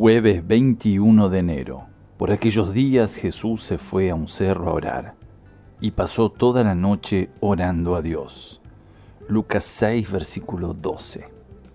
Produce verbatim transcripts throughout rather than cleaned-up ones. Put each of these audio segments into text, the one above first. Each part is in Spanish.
Jueves veintiuno de enero. Por aquellos días Jesús se fue a un cerro a orar y pasó toda la noche orando a Dios. Lucas seis, versículo doce.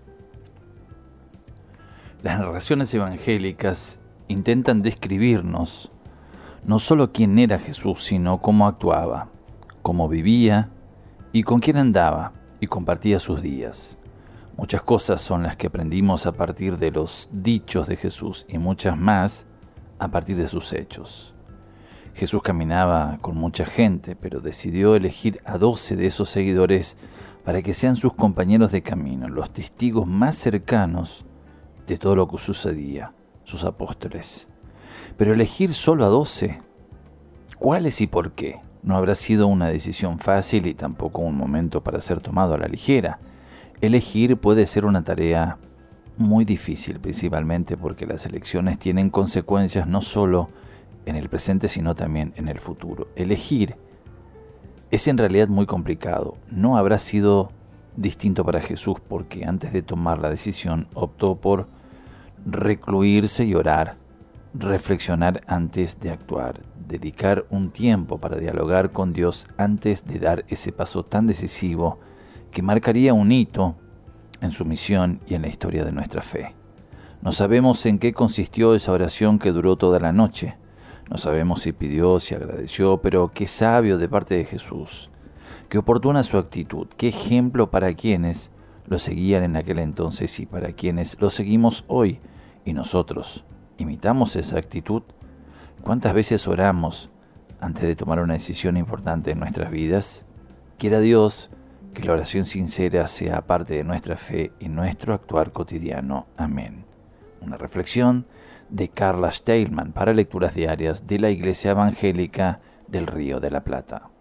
Las narraciones evangélicas intentan describirnos no solo quién era Jesús, sino cómo actuaba, cómo vivía y con quién andaba y compartía sus días. Muchas cosas son las que aprendimos a partir de los dichos de Jesús y muchas más a partir de sus hechos. Jesús caminaba con mucha gente, pero decidió elegir a doce de esos seguidores para que sean sus compañeros de camino, los testigos más cercanos de todo lo que sucedía, sus apóstoles. Pero elegir solo a doce, ¿cuáles y por qué? No habrá sido una decisión fácil y tampoco un momento para ser tomado a la ligera. Elegir puede ser una tarea muy difícil, principalmente porque las elecciones tienen consecuencias no solo en el presente, sino también en el futuro. Elegir es en realidad muy complicado. No habrá sido distinto para Jesús porque antes de tomar la decisión optó por recluirse y orar, reflexionar antes de actuar, dedicar un tiempo para dialogar con Dios antes de dar ese paso tan decisivo que marcaría un hito en su misión y en la historia de nuestra fe. No sabemos en qué consistió esa oración que duró toda la noche. No sabemos si pidió, si agradeció, pero qué sabio de parte de Jesús. Qué oportuna su actitud, qué ejemplo para quienes lo seguían en aquel entonces y para quienes lo seguimos hoy. Y nosotros, ¿imitamos esa actitud? ¿Cuántas veces oramos antes de tomar una decisión importante en nuestras vidas? Quiera Dios que la oración sincera sea parte de nuestra fe y nuestro actuar cotidiano. Amén. Una reflexión de Carla Steilman para lecturas diarias de la Iglesia Evangélica del Río de la Plata.